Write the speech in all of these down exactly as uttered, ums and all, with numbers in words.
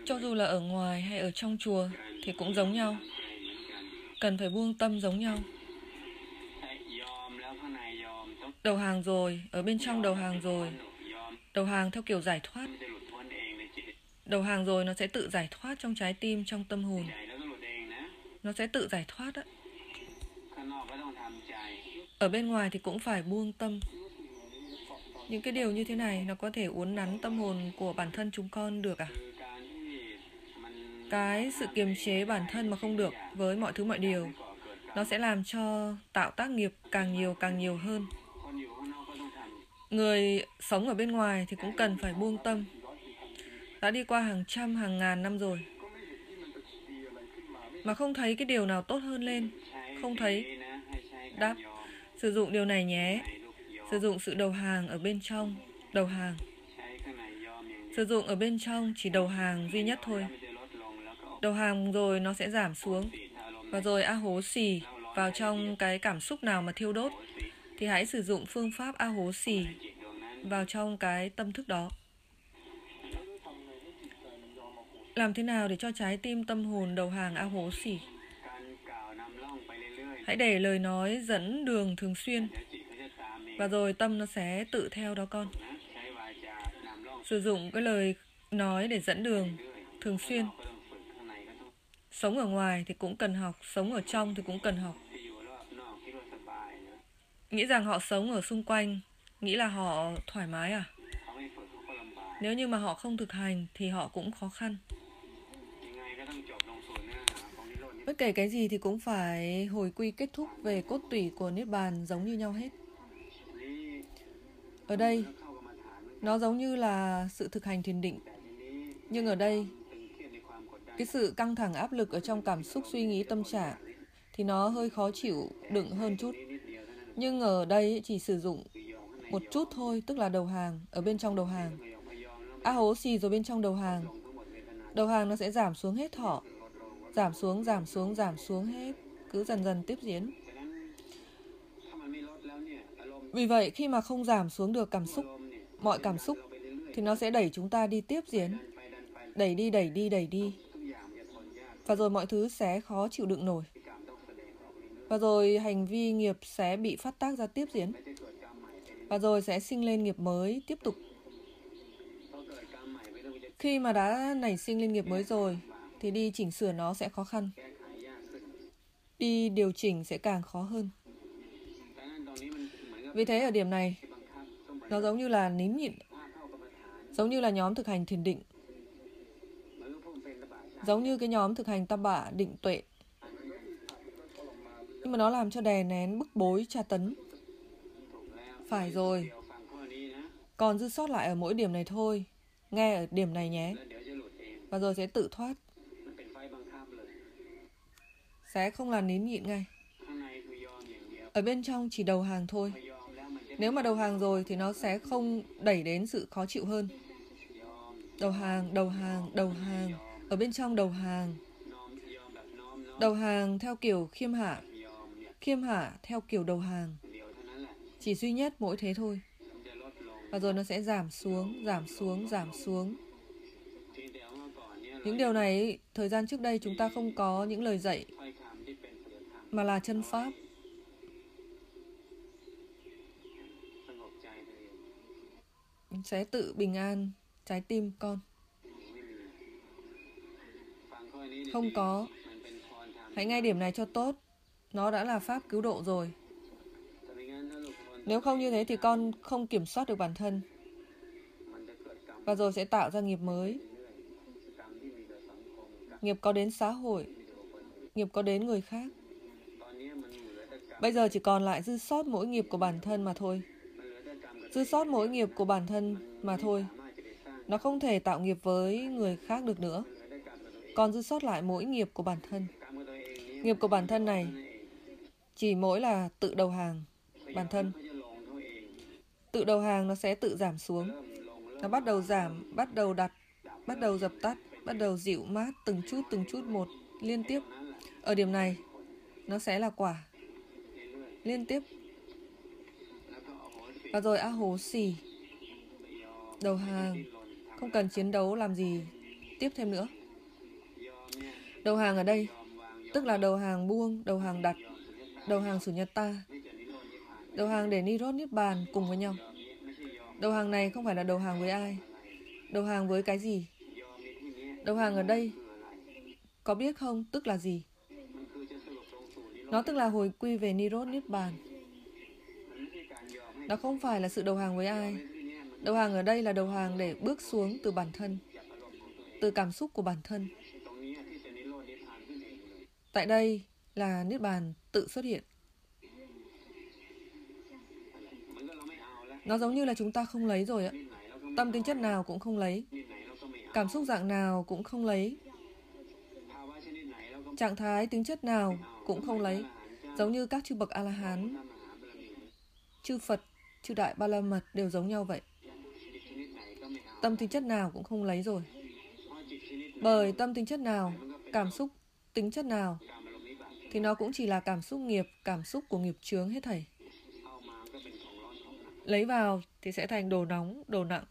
Cho dù là ở ngoài hay ở trong chùa thì cũng giống nhau, cần phải buông tâm giống nhau. Đầu hàng rồi, ở bên trong đầu hàng rồi. Đầu hàng theo kiểu giải thoát. Đầu hàng rồi nó sẽ tự giải thoát trong trái tim, trong tâm hồn. Nó sẽ tự giải thoát á. Ở bên ngoài thì cũng phải buông tâm. Những cái điều như thế này nó có thể uốn nắn tâm hồn của bản thân chúng con được à? Cái sự kiềm chế bản thân mà không được với mọi thứ mọi điều, nó sẽ làm cho tạo tác nghiệp càng nhiều càng nhiều hơn. Người sống ở bên ngoài thì cũng cần phải buông tâm. Đã đi qua hàng trăm, hàng ngàn năm rồi mà không thấy cái điều nào tốt hơn lên. Không thấy. Đáp, sử dụng điều này nhé. Sử dụng sự đầu hàng ở bên trong. Đầu hàng. Sử dụng ở bên trong chỉ đầu hàng duy nhất thôi. Đầu hàng rồi nó sẽ giảm xuống. Và rồi a hố xì vào trong cái cảm xúc nào mà thiêu đốt thì hãy sử dụng phương pháp a hố xì vào trong cái tâm thức đó. Làm thế nào để cho trái tim tâm hồn đầu hàng a hố xì? Hãy để lời nói dẫn đường thường xuyên. Và rồi tâm nó sẽ tự theo đó con. Sử dụng cái lời nói để dẫn đường thường xuyên. Sống ở ngoài thì cũng cần học, sống ở trong thì cũng cần học. Nghĩ rằng họ sống ở xung quanh, nghĩ là họ thoải mái à? Nếu như mà họ không thực hành thì họ cũng khó khăn. Bất kể cái gì thì cũng phải hồi quy kết thúc về cốt tủy của Niết Bàn giống như nhau hết. Ở đây, nó giống như là sự thực hành thiền định. Nhưng ở đây, cái sự căng thẳng áp lực ở trong cảm xúc, suy nghĩ, tâm trạng thì nó hơi khó chịu đựng hơn chút. Nhưng ở đây chỉ sử dụng một chút thôi, tức là đầu hàng, ở bên trong đầu hàng. A hố xì rồi bên trong đầu hàng. Đầu hàng nó sẽ giảm xuống hết thọ. Giảm xuống, giảm xuống, giảm xuống hết. Cứ dần dần tiếp diễn. Vì vậy khi mà không giảm xuống được cảm xúc, mọi cảm xúc thì nó sẽ đẩy chúng ta đi tiếp diễn. Đẩy đi, đẩy đi, đẩy đi. Và rồi mọi thứ sẽ khó chịu đựng nổi. Và rồi hành vi nghiệp sẽ bị phát tác ra tiếp diễn. Và rồi sẽ sinh lên nghiệp mới tiếp tục. Khi mà đã nảy sinh lên nghiệp mới rồi thì đi chỉnh sửa nó sẽ khó khăn. Đi điều chỉnh sẽ càng khó hơn. Vì thế ở điểm này, nó giống như là nín nhịn, giống như là nhóm thực hành thiền định, giống như cái nhóm thực hành tam bả định tuệ. Nhưng mà nó làm cho đè nén, bức bối, tra tấn. Phải rồi. Còn dư sót lại ở mỗi điểm này thôi. Nghe ở điểm này nhé. Và rồi sẽ tự thoát. Sẽ không là nín nhịn ngay. Ở bên trong chỉ đầu hàng thôi. Nếu mà đầu hàng rồi thì nó sẽ không đẩy đến sự khó chịu hơn. Đầu hàng, đầu hàng, đầu hàng. Ở bên trong đầu hàng. Đầu hàng theo kiểu khiêm hạ. Khiêm hạ theo kiểu đầu hàng. Chỉ duy nhất mỗi thế thôi. Và rồi nó sẽ giảm xuống, giảm xuống, giảm xuống. Những điều này, thời gian trước đây chúng ta không có những lời dạy, mà là chân pháp. Sẽ tự bình an trái tim con. Không có. Hãy nghe điểm này cho tốt. Nó đã là pháp cứu độ rồi. Nếu không như thế thì con không kiểm soát được bản thân. Và rồi sẽ tạo ra nghiệp mới. Nghiệp có đến xã hội. Nghiệp có đến người khác. Bây giờ chỉ còn lại dư sót mỗi nghiệp của bản thân mà thôi. Dư sót mỗi nghiệp của bản thân mà thôi. Nó không thể tạo nghiệp với người khác được nữa. Còn dư sót lại mỗi nghiệp của bản thân. Nghiệp của bản thân này chỉ mỗi là tự đầu hàng bản thân. Tự đầu hàng nó sẽ tự giảm xuống. Nó bắt đầu giảm, bắt đầu đặt, bắt đầu dập tắt, bắt đầu dịu mát từng chút từng chút một liên tiếp. Ở điểm này nó sẽ là quả liên tiếp. Và rồi a hố xì, đầu hàng, không cần chiến đấu làm gì tiếp thêm nữa. Đầu hàng ở đây tức là đầu hàng buông, đầu hàng đặt, đầu hàng Sunyata, đầu hàng để Nirodha Niết Bàn cùng với nhau. Đầu hàng này không phải là đầu hàng với ai. Đầu hàng với cái gì? Đầu hàng ở đây có biết không tức là gì? Nó tức là hồi quy về Nirodha Niết Bàn. Nó không phải là sự đầu hàng với ai. Đầu hàng ở đây là đầu hàng để bước xuống từ bản thân, từ cảm xúc của bản thân. Tại đây là Niết Bàn tự xuất hiện. Nó giống như là chúng ta không lấy rồi ạ. Tâm tính chất nào cũng không lấy. Cảm xúc dạng nào cũng không lấy. Trạng thái tính chất nào cũng không lấy. Giống như các chư bậc A-la-hán, chư Phật, chư Đại Ba La Mật đều giống nhau vậy. Tâm tính chất nào cũng không lấy rồi. Bởi tâm tính chất nào, cảm xúc tính chất nào, thì nó cũng chỉ là cảm xúc nghiệp, cảm xúc của nghiệp chướng hết thảy. Lấy vào thì sẽ thành đồ nóng, đồ nặng.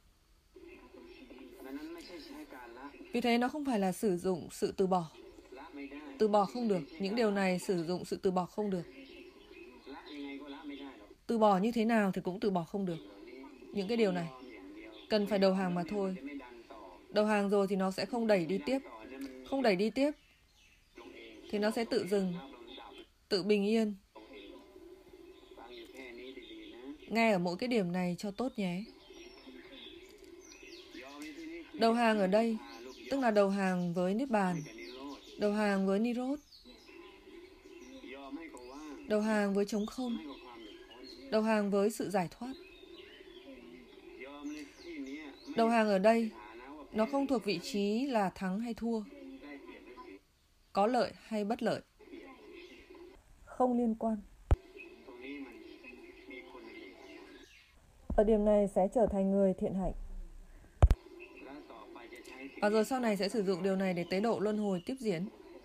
Vì thế nó không phải là sử dụng sự từ bỏ. Từ bỏ không được. Những điều này sử dụng sự từ bỏ không được. Từ bỏ như thế nào thì cũng từ bỏ không được. Những cái điều này cần phải đầu hàng mà thôi. Đầu hàng rồi thì nó sẽ không đẩy đi tiếp. Không đẩy đi tiếp thì nó sẽ tự dừng, tự bình yên. Nghe ở mỗi cái điểm này cho tốt nhé. Đầu hàng ở đây tức là đầu hàng với Niết Bàn, đầu hàng với Nirodha, đầu hàng với trống không, đầu hàng với sự giải thoát. Đầu hàng ở đây nó không thuộc vị trí là thắng hay thua, có lợi hay bất lợi, không liên quan. Ở điểm này sẽ trở thành người thiện hạnh. Và rồi sau này sẽ sử dụng điều này để tế độ luân hồi tiếp diễn.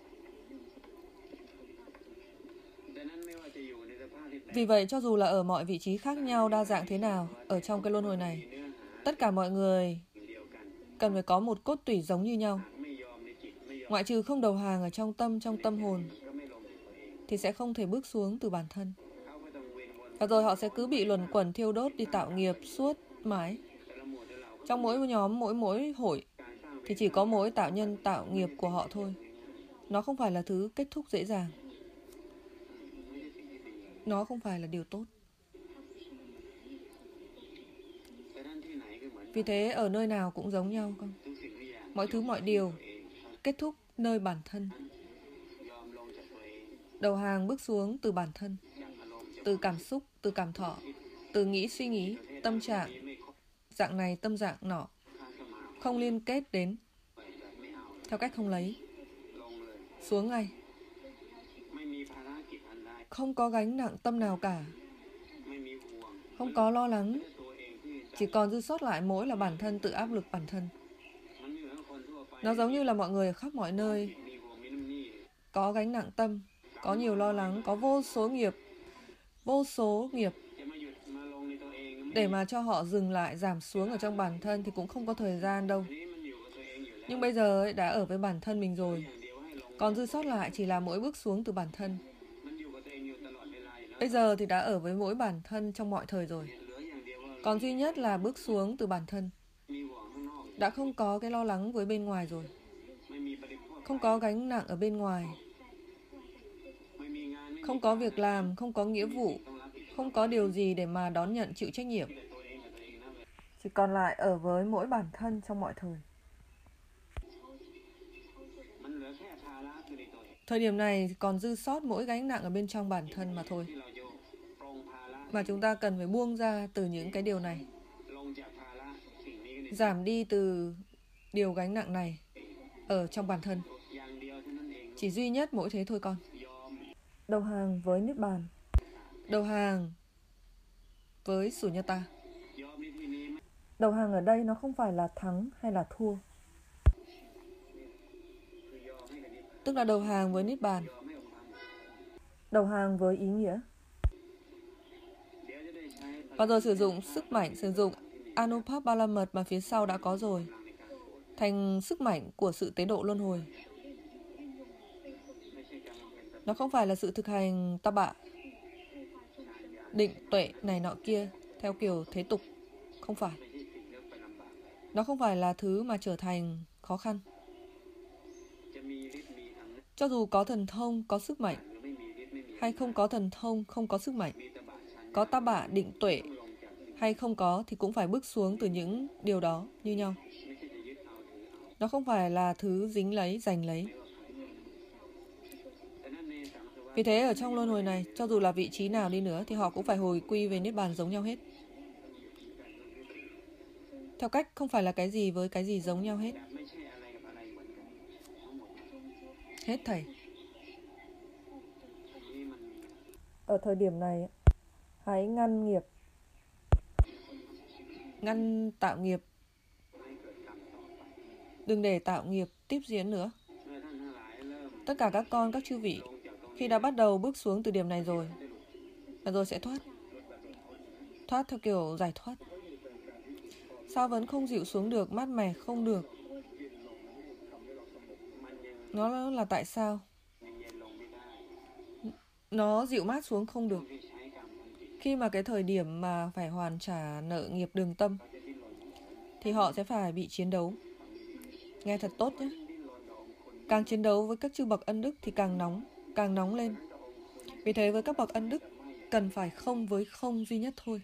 Vì vậy, cho dù là ở mọi vị trí khác nhau, đa dạng thế nào, ở trong cái luân hồi này, tất cả mọi người cần phải có một cốt tủy giống như nhau. Ngoại trừ không đầu hàng ở trong tâm, trong tâm hồn, thì sẽ không thể bước xuống từ bản thân. Và rồi họ sẽ cứ bị luẩn quẩn thiêu đốt đi tạo nghiệp suốt mãi. Trong mỗi nhóm, mỗi mỗi hội, thì chỉ có mỗi tạo nhân tạo nghiệp của họ thôi. Nó không phải là thứ kết thúc dễ dàng. Nó không phải là điều tốt. Vì thế ở nơi nào cũng giống nhau không? Mọi thứ mọi điều kết thúc nơi bản thân. Đầu hàng bước xuống từ bản thân, từ cảm xúc, từ cảm thọ, từ nghĩ suy nghĩ, tâm trạng, dạng này tâm dạng nọ, không liên kết đến, theo cách không lấy, xuống ngay. Không có gánh nặng tâm nào cả, không có lo lắng, chỉ còn dư sót lại mỗi là bản thân tự áp lực bản thân. Nó giống như là mọi người khắp mọi nơi có gánh nặng tâm, có nhiều lo lắng, có vô số nghiệp, vô số nghiệp. Để mà cho họ dừng lại, giảm xuống ở trong bản thân thì cũng không có thời gian đâu. Nhưng bây giờ ấy, đã ở với bản thân mình rồi. Còn dư sót lại chỉ là mỗi bước xuống từ bản thân. Bây giờ thì đã ở với mỗi bản thân trong mọi thời rồi. Còn duy nhất là bước xuống từ bản thân. Đã không có cái lo lắng với bên ngoài rồi. Không có gánh nặng ở bên ngoài. Không có việc làm, không có nghĩa vụ, không có điều gì để mà đón nhận chịu trách nhiệm. Chỉ còn lại ở với mỗi bản thân trong mọi thời. Thời điểm này còn dư sót mỗi gánh nặng ở bên trong bản thân mà thôi. Mà chúng ta cần phải buông ra từ những cái điều này. Giảm đi từ điều gánh nặng này ở trong bản thân. Chỉ duy nhất mỗi thế thôi con. Đầu hàng với Niết Bàn. Đầu hàng với Sunyata. Đầu hàng ở đây nó không phải là thắng hay là thua. Tức là đầu hàng với Niết Bàn. Đầu hàng với ý nghĩa. Và rồi sử dụng sức mạnh, sử dụng Anupap Ba La Mật mà phía sau đã có rồi, thành sức mạnh của sự tế độ luân hồi. Nó không phải là sự thực hành ta bạ, định tuệ này nọ kia theo kiểu thế tục. Không phải. Nó không phải là thứ mà trở thành khó khăn. Cho dù có thần thông, có sức mạnh, hay không có thần thông, không có sức mạnh, có ta bạ định tuệ hay không có thì cũng phải bước xuống từ những điều đó như nhau. Nó không phải là thứ dính lấy, giành lấy. Vì thế ở trong luân hồi này, cho dù là vị trí nào đi nữa thì họ cũng phải hồi quy về Niết Bàn giống nhau hết. Theo cách không phải là cái gì với cái gì giống nhau hết. Hết thầy. Ở thời điểm này, hãy ngăn nghiệp, ngăn tạo nghiệp. Đừng để tạo nghiệp tiếp diễn nữa. Tất cả các con, các chư vị, khi đã bắt đầu bước xuống từ điểm này rồi, là rồi sẽ thoát. Thoát theo kiểu giải thoát. Sao vẫn không dịu xuống được, mát mẻ không được? Nó là tại sao? Nó dịu mát xuống không được. Khi mà cái thời điểm mà phải hoàn trả nợ nghiệp đường tâm, thì họ sẽ phải bị chiến đấu. Nghe thật tốt nhé. Càng chiến đấu với các chư bậc ân đức thì càng nóng, càng nóng lên. Vì thế với các bậc ân đức, cần phải không với không duy nhất thôi.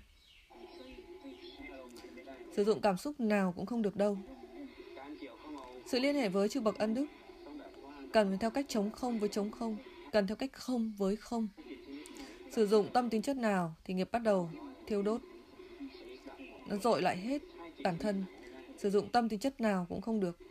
Sử dụng cảm xúc nào cũng không được đâu. Sự liên hệ với chư bậc ân đức cần phải theo cách chống không với chống không, cần theo cách không với không. Sử dụng tâm tính chất nào thì nghiệp bắt đầu thiêu đốt. Nó dội lại hết bản thân. Sử dụng tâm tính chất nào cũng không được.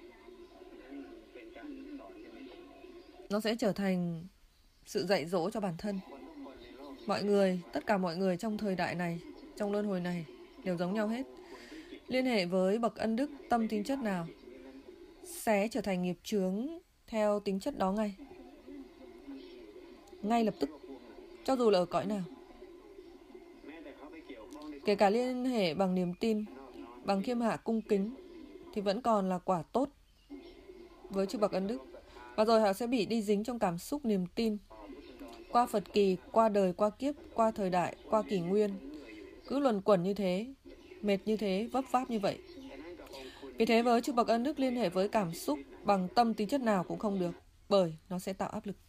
Nó sẽ trở thành sự dạy dỗ cho bản thân. Mọi người, tất cả mọi người trong thời đại này, trong luân hồi này đều giống nhau hết. Liên hệ với bậc ân đức, tâm tính chất nào sẽ trở thành nghiệp chướng theo tính chất đó ngay. Ngay lập tức, cho dù là ở cõi nào. Kể cả liên hệ bằng niềm tin, bằng khiêm hạ cung kính, thì vẫn còn là quả tốt với chư bậc ân đức. Và rồi họ sẽ bị đi dính trong cảm xúc niềm tin. Qua Phật kỳ, qua đời, qua kiếp, qua thời đại, qua kỷ nguyên. Cứ luẩn quẩn như thế, mệt như thế, vấp váp như vậy. Vì thế với chư bậc ân đức liên hệ với cảm xúc bằng tâm tính chất nào cũng không được, bởi nó sẽ tạo áp lực.